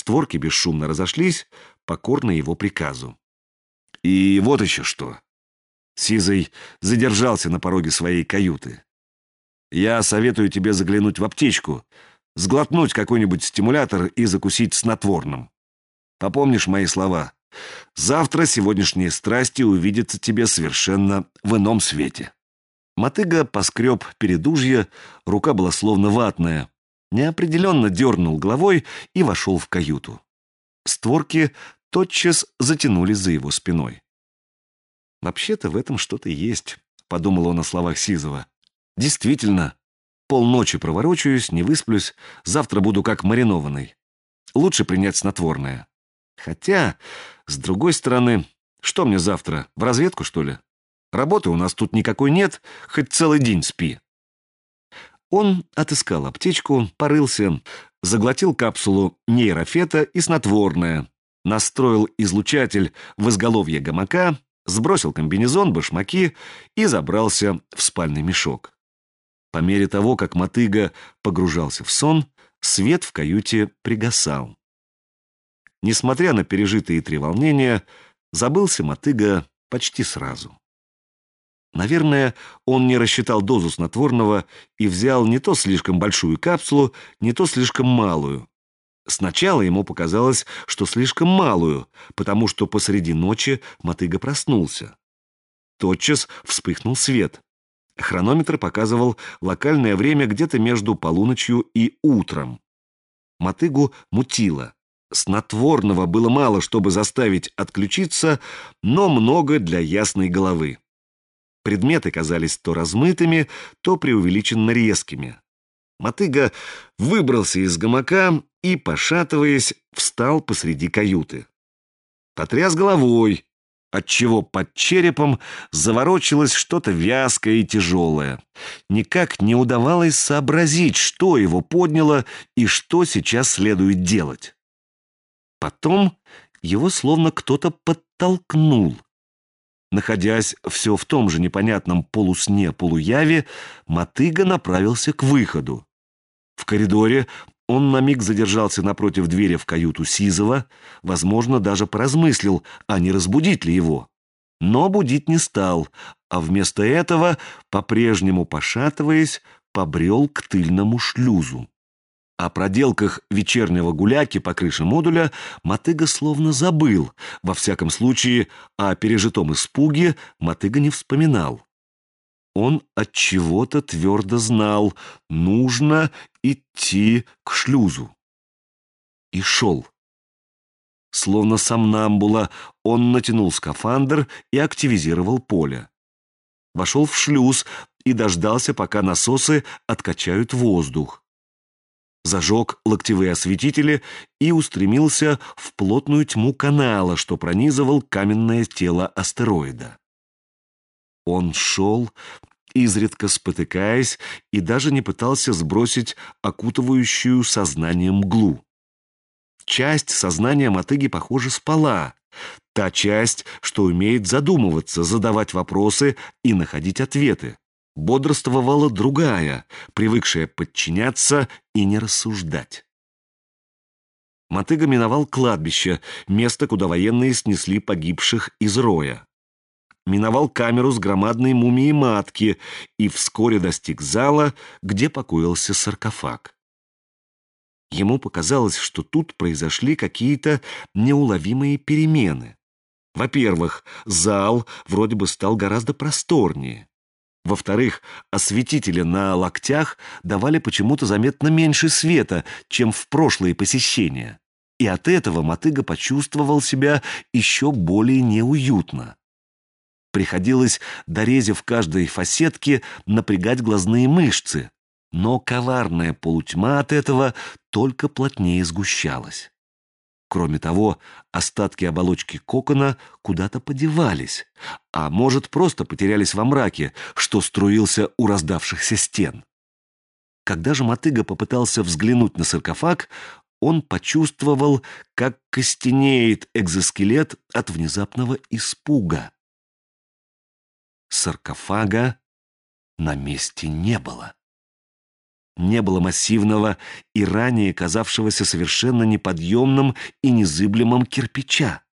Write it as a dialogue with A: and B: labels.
A: Створки бесшумно разошлись, покорно его приказу. И вот еще что. Сизый задержался на пороге своей каюты. Я советую тебе заглянуть в аптечку, сглотнуть какой-нибудь стимулятор и закусить снотворным. Попомнишь мои слова? Завтра сегодняшние страсти увидятся тебе совершенно в ином свете. Мотыга поскреб передужье, рука была словно ватная, неопределенно дернул головой и вошел в каюту. Створки тотчас затянулись за его спиной. «Вообще-то в этом что-то есть», — подумал он о словах Сизова. «Действительно, полночи проворочаюсь, не высплюсь, завтра буду как маринованный. Лучше принять снотворное. Хотя, с другой стороны, что мне завтра, в разведку, что ли? Работы у нас тут никакой нет, хоть целый день спи». Он отыскал аптечку, порылся, заглотил капсулу нейрофета и снотворное, настроил излучатель в изголовье гамака, сбросил комбинезон, башмаки и забрался в спальный мешок. По мере того, как мотыга погружался в сон, свет в каюте пригасал. Несмотря на пережитые треволнения, забылся мотыга почти сразу. Наверное, он не рассчитал дозу снотворного и взял не то слишком большую капсулу, не то слишком малую. Сначала ему показалось, что слишком малую, потому что посреди ночи мотыга проснулся. Тотчас вспыхнул свет. Хронометр показывал локальное время где-то между полуночью и утром. Мотыгу мутило. Снотворного было мало, чтобы заставить отключиться, но много для ясной головы. Предметы казались то размытыми, то преувеличенно резкими. Мотыга выбрался из гамака и, пошатываясь, встал посреди каюты. Потряс головой, отчего под черепом заворочилось что-то вязкое и тяжелое. Никак не удавалось сообразить, что его подняло и что сейчас следует делать. Потом его словно кто-то подтолкнул. Находясь все в том же непонятном полусне-полуяве, мотыга направился к выходу. В коридоре он на миг задержался напротив двери в каюту Сизова, возможно, даже поразмыслил, а не разбудить ли его. Но будить не стал, а вместо этого, по-прежнему пошатываясь, побрел к тыльному шлюзу. О проделках вечернего гуляки по крыше модуля мотыга словно забыл. Во всяком случае, о пережитом испуге мотыга не вспоминал. Он от чего-то твердо знал, нужно идти к шлюзу. И шел. Словно сомнамбула, он натянул скафандр и активизировал поле. Вошел в шлюз и дождался, пока насосы откачают воздух. Зажег локтевые осветители и устремился в плотную тьму канала, что пронизывал каменное тело астероида. Он шел, изредка спотыкаясь, и даже не пытался сбросить окутывающую сознание мглу. Часть сознания мотыги, похоже, спала. Та часть, что умеет задумываться, задавать вопросы и находить ответы. Бодрствовала другая, привыкшая подчиняться и не рассуждать. Мотыга миновал кладбище, место, куда военные снесли погибших из роя. Миновал камеру с громадной мумией матки и вскоре достиг зала, где покоился саркофаг. Ему показалось, что тут произошли какие-то неуловимые перемены. Во-первых, зал вроде бы стал гораздо просторнее. Во-вторых, осветители на локтях давали почему-то заметно меньше света, чем в прошлые посещения. И от этого мотыга почувствовал себя еще более неуютно. Приходилось, дорезив каждой фасетке, напрягать глазные мышцы, но коварная полутьма от этого только плотнее сгущалась. Кроме того, остатки оболочки кокона куда-то подевались, а может, просто потерялись во мраке, что струился у раздавшихся стен. Когда же мотыга попытался взглянуть на саркофаг, он почувствовал, как костенеет экзоскелет от внезапного испуга. Саркофага на месте не было. не было массивного и ранее казавшегося совершенно неподъемным и незыблемым кирпича.